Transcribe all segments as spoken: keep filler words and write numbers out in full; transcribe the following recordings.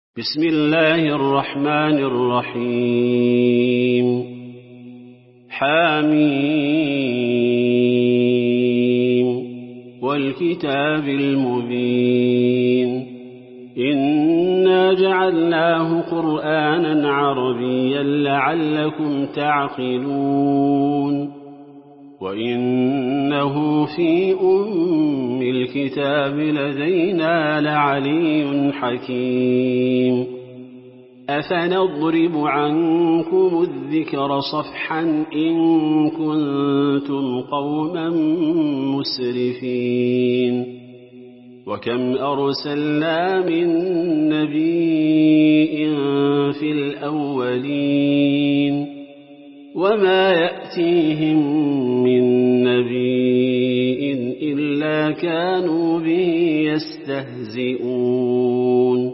بسم الله الرحمن الرحيم حميم والكتاب المبين إنا جعلناه قرآنا عربيا لعلكم تعقلون وإنه في أم الكتاب لدينا لعلي حكيم أفنضرب عنكم الذكر صفحا إن كنتم قوما مسرفين وكم أرسلنا من نبي في الأولين وما يأتيهم من نبي إلا كانوا به يستهزئون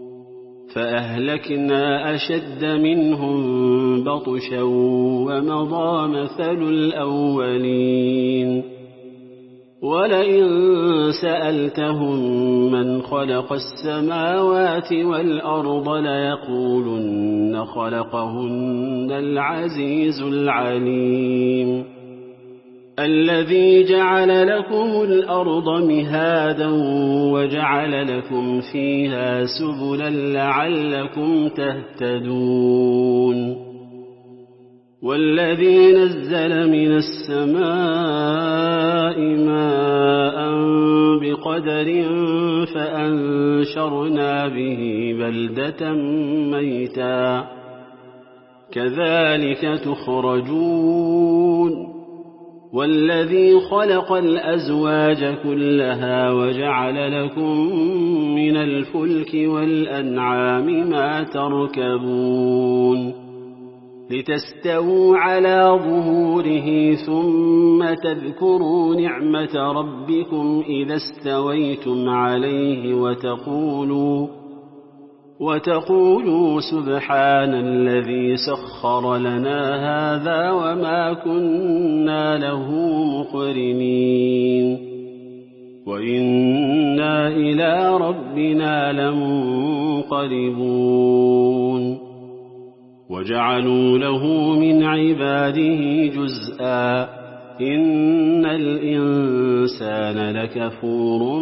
فأهلكنا أشد منهم بطشا ومضى مثل الأولين ولئن سألتهم من خلق السماوات والأرض ليقولن خلقهن العزيز العليم الذي جعل لكم الأرض مهادا وجعل لكم فيها سبلا لعلكم تهتدون والذي نزل من السماء ماء بقدر فأنشرنا به بلدة ميتا كذلك تخرجون والذي خلق الأزواج كلها وجعل لكم من الفلك والأنعام ما تركبون لتستووا على ظهوره ثم تذكروا نعمة ربكم إذا استويتم عليه وتقولوا وتقولوا سبحان الذي سخر لنا هذا وما كنا له مقرنين وإنا إلى ربنا لمنقلبون وجعلوا له من عباده جزءا إن الإنسان لكفور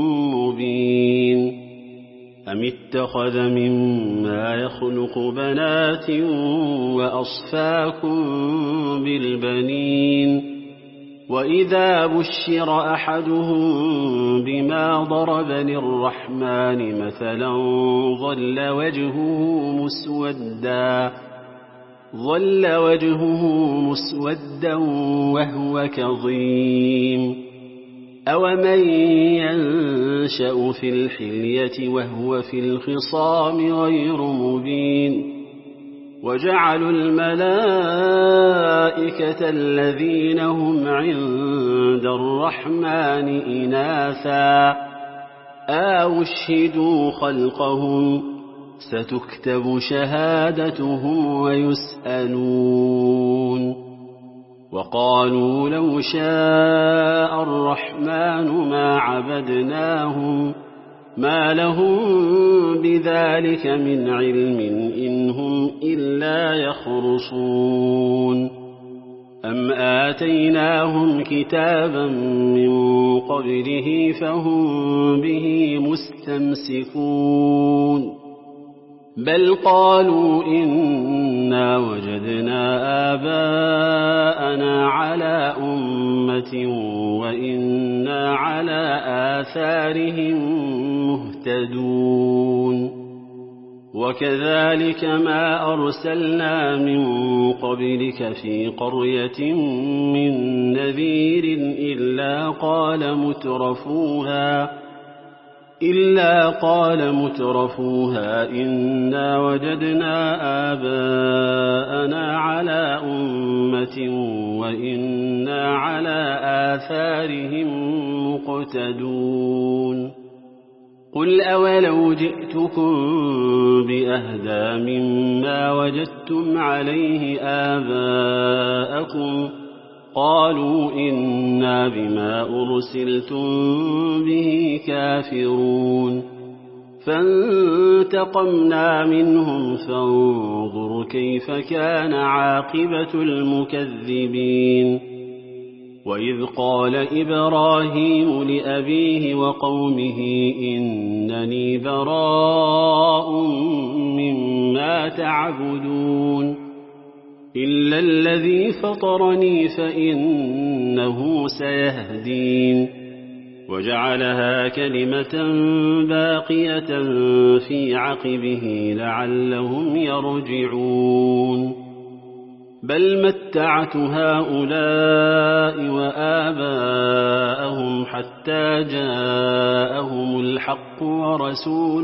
مبين أم اتخذ مما يخلق بنات وأصفاكم بالبنين وإذا بشر أحدهم بما ضرب للرحمن مثلا ظل وجهه مسودا ظل وجهه مسودا وهو كظيم أومن ينشأ في الحلية وهو في الخصام غير مبين وجعلوا الملائكة الذين هم عند الرحمن إناثا أشهدوا خلقهم ستكتب شهادتهم ويسألون وقالوا لو شاء الرحمن ما عبدناهم ما لهم بذلك من علم إن هم إلا يخرصون أم آتيناهم كتابا من قبله فهم به مستمسكون بل قالوا إنا وجدنا آباءنا على أمة وإنا على آثارهم مهتدون وكذلك ما أرسلنا من قبلك في قرية من نذير إلا قال مترفوها إلا قال مترفوها إنا وجدنا آباءنا على أمة وإنا على آثارهم مقتدون قل أولو جئتكم بأهدى مما وجدتم عليه آباءكم قالوا إنا بما أرسلتم به كافرون فانتقمنا منهم فانظر كيف كان عاقبة المكذبين وإذ قال إبراهيم لأبيه وقومه إنني براء مما تعبدون إلا الذي فطرني فإنه سيهدين وجعلها كلمة باقية في عقبه لعلهم يرجعون بل متعت هؤلاء وآباءهم حتى جاءهم الحق ورسول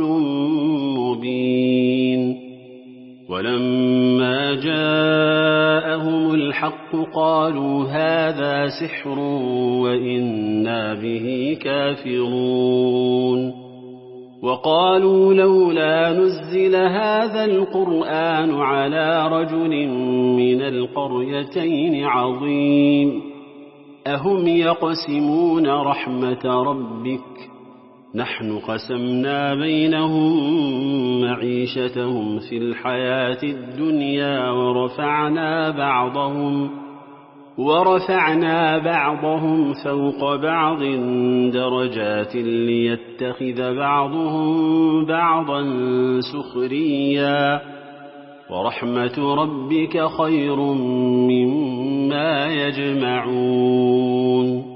مبين ولما جاءهم الحق قالوا هذا سحر وإنا به كافرون وقالوا لولا نزل هذا القرآن على رجل من القريتين عظيم أهم يقسمون رحمة ربك نحن قسمنا بينهم معيشتهم في الحياة الدنيا ورفعنا بعضهم ورفعنا بعضهم فوق بعض درجات ليتخذ بعضهم بعضا سخريا ورحمة ربك خير مما يجمعون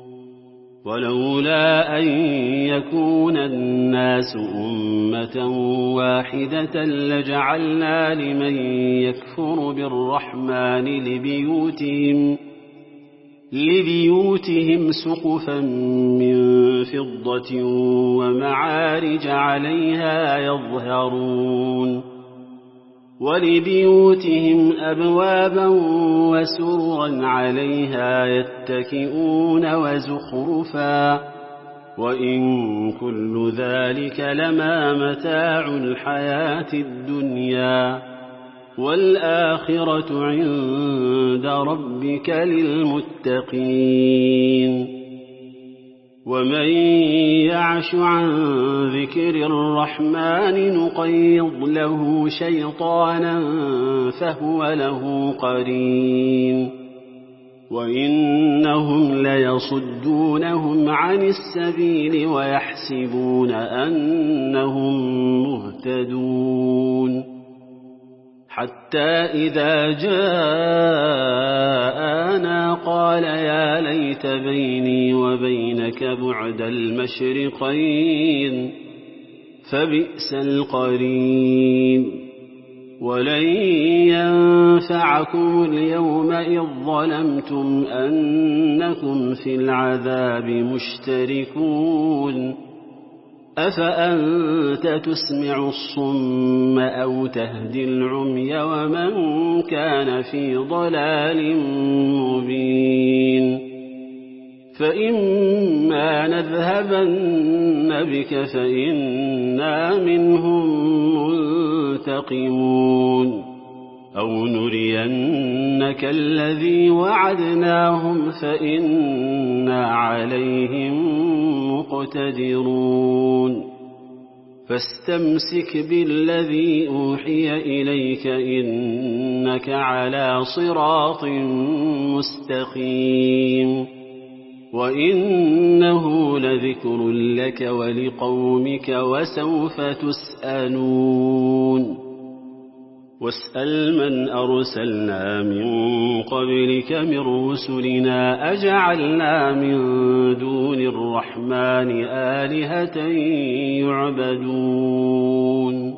ولولا أن يكون الناس أمة واحدة لجعلنا لمن يكفر بالرحمن لبيوتهم, لبيوتهم سقفا من فضة ومعارج عليها يظهرون ولبيوتهم أبوابا وسررا عليها يتكئون وزخرفا وإن كل ذلك لما متاع الحياة الدنيا والآخرة عند ربك للمتقين ومن يعش عن ذكر الرحمن نقيض له شيطانا فهو له قرين وإنهم ليصدونهم عن السبيل ويحسبون أنهم مهتدون حتى إذا جاءنا قال يا ليت بيني وبينك بعد المشرقين فبئس القرين ولن ينفعكم اليوم إذ ظلمتم أنكم في العذاب مشتركون أفأنت تسمع الصم أو تهدي العمي ومن كان في ضلال مبين فإما نذهبن بك فإنا منهم منتقمون أو نرينك الذي وعدناهم فإنا عليهم مقتدرون فاستمسك بالذي أوحي إليك إنك على صراط مستقيم وإنه لذكر لك ولقومك وسوف تسألون واسأل من أرسلنا من قبلك من رسلنا أجعلنا من دون الرحمن آلهة يعبدون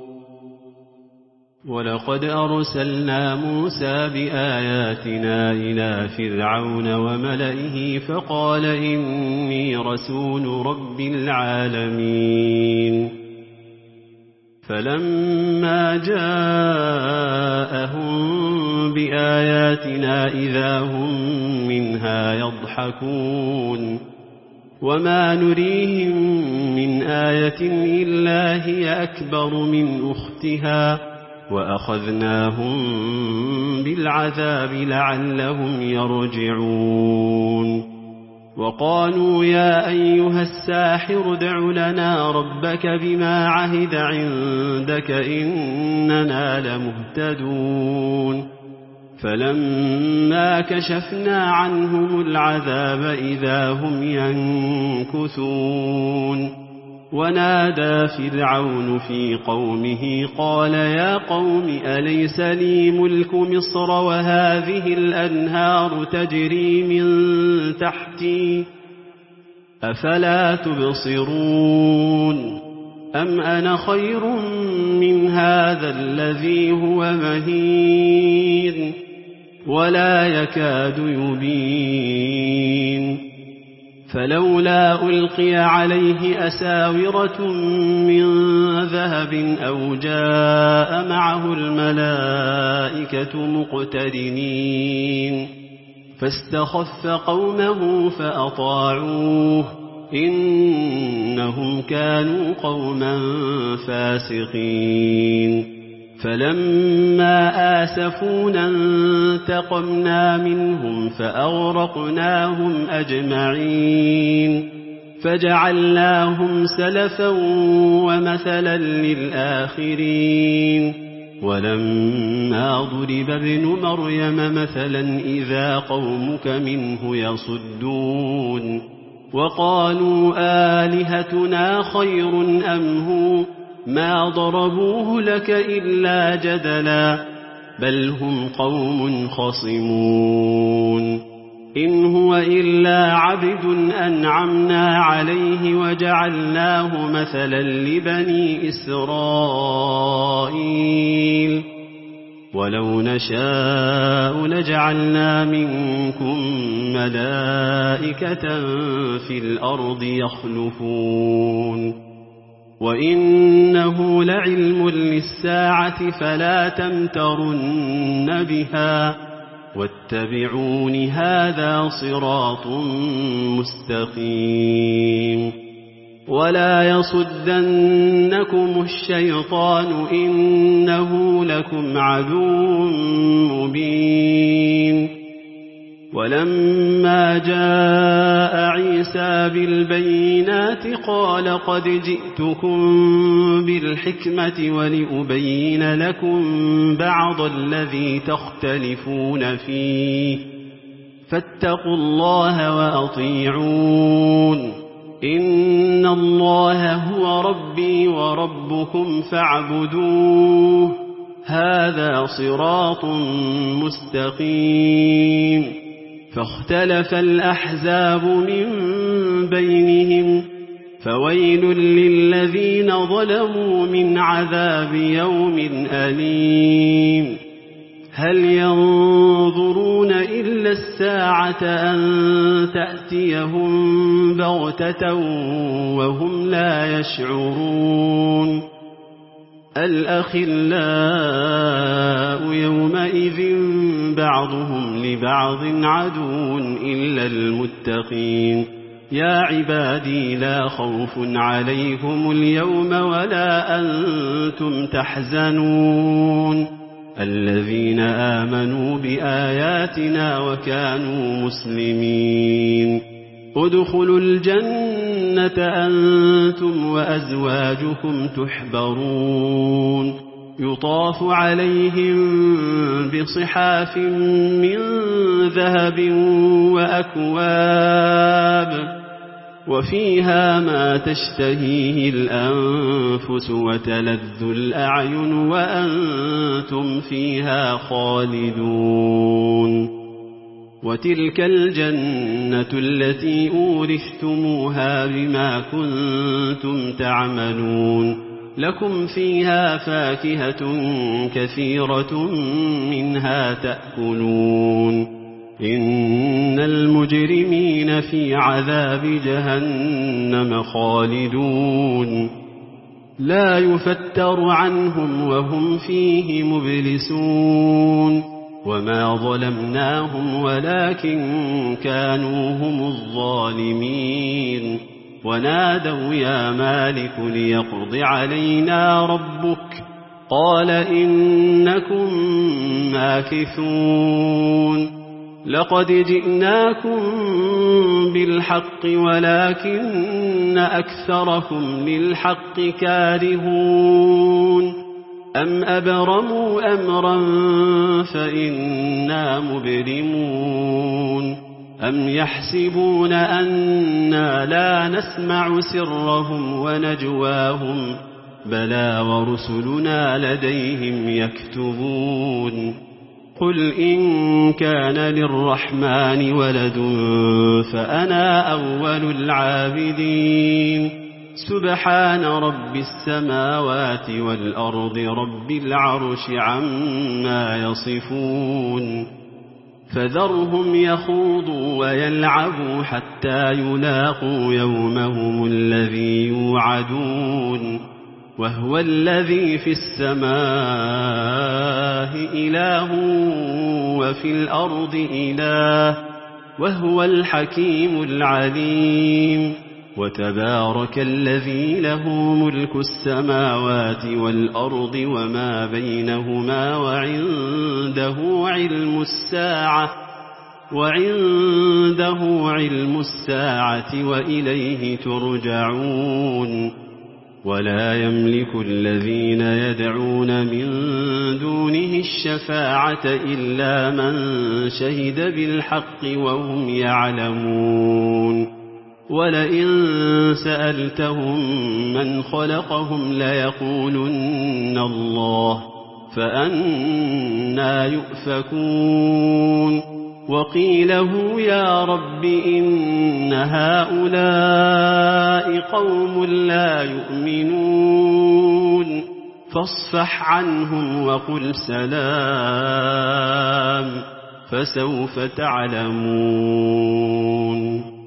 ولقد أرسلنا موسى بآياتنا إلى فرعون وملئه فقال إني رسول رب العالمين فلما جاءهم بآياتنا إذا هم منها يضحكون وما نريهم من آية إلا هي أكبر من أختها وأخذناهم بالعذاب لعلهم يرجعون وقالوا يا أيها الساحر ادع لنا ربك بما عهد عندك إننا لمهتدون فلما كشفنا عنهم العذاب إذا هم ينكثون ونادى فرعون في قومه قال يا قوم أليس لي ملك مصر وهذه الأنهار تجري من تحتي أفلا تبصرون أم أنا خير من هذا الذي هو مهين ولا يكاد يبين فلولا ألقي عليه أساورة من ذهب أو جاء معه الملائكة مقترنين فاستخف قومه فأطاعوه إنهم كانوا قوما فاسقين فلما آسفونا انتقمنا منهم فأغرقناهم أجمعين فجعلناهم سلفا ومثلا للآخرين ولما ضرب ابن مريم مثلا إذا قومك منه يصدون وقالوا آلهتنا خير أم هو ما ضربوه لك إلا جدلا بل هم قوم خصمون إن هو إلا عبد أنعمنا عليه وجعلناه مثلا لبني إسرائيل ولو نشاء لجعلنا منكم ملائكة في الأرض يخلفون وإنه لعلم للساعة فلا تمترن بها واتبعون هذا صراط مستقيم ولا يصدنكم الشيطان إنه لكم عدو مبين ولما جاء عيسى بالبينات قال قد جئتكم بالحكمة ولأبين لكم بعض الذي تختلفون فيه فاتقوا الله وأطيعون إن الله هو ربي وربكم فاعبدوه هذا صراط مستقيم فاختلف الأحزاب من بينهم فويل للذين ظلموا من عذاب يوم أليم هل ينظرون إلا الساعة أن تأتيهم بغتة وهم لا يشعرون الأخلاء يومئذ بعضهم لبعض عدو إلا المتقين يا عبادي لا خوف عليكم اليوم ولا أنتم تحزنون الذين آمنوا بآياتنا وكانوا مسلمين ادخلوا الجنة أنتم وأزواجكم تحبرون يطاف عليهم بصحاف من ذهب وأكواب وفيها ما تشتهيه الأنفس وتلذ الأعين وأنتم فيها خالدون وتلك الجنة التي أورثتموها بما كنتم تعملون لكم فيها فاكهة كثيرة منها تأكلون إن المجرمين في عذاب جهنم خالدون لا يفتر عنهم وهم فيه مبلسون وما ظلمناهم ولكن كانوا هم الظالمين ونادوا يا مالك ليقض علينا ربك قال إنكم ماكثون لقد جئناكم بالحق ولكن أكثركم للحق كارهون أم أبرموا أمرا فإنا مبرمون أم يحسبون أنا لا نسمع سرهم ونجواهم بلى ورسلنا لديهم يكتبون قل إن كان للرحمن ولد فأنا أول العابدين سبحان رب السماوات والأرض رب العرش عما يصفون فذرهم يخوضوا ويلعبوا حتى يلاقوا يومهم الذي يوعدون وهو الذي في السماء إله وفي الأرض إله وهو الحكيم العليم وتبارك الذي له ملك السماوات والأرض وما بينهما وعنده علم الساعة وعنده علم الساعة وإليه ترجعون ولا يملك الذين يدعون من دونه الشفاعة إلا من شهد بالحق وهم يعلمون ولئن سألتهم من خلقهم ليقولن الله فأنى يؤفكون وقيله يا رب إن هؤلاء قوم لا يؤمنون فاصفح عنهم وقل سلام فسوف تعلمون.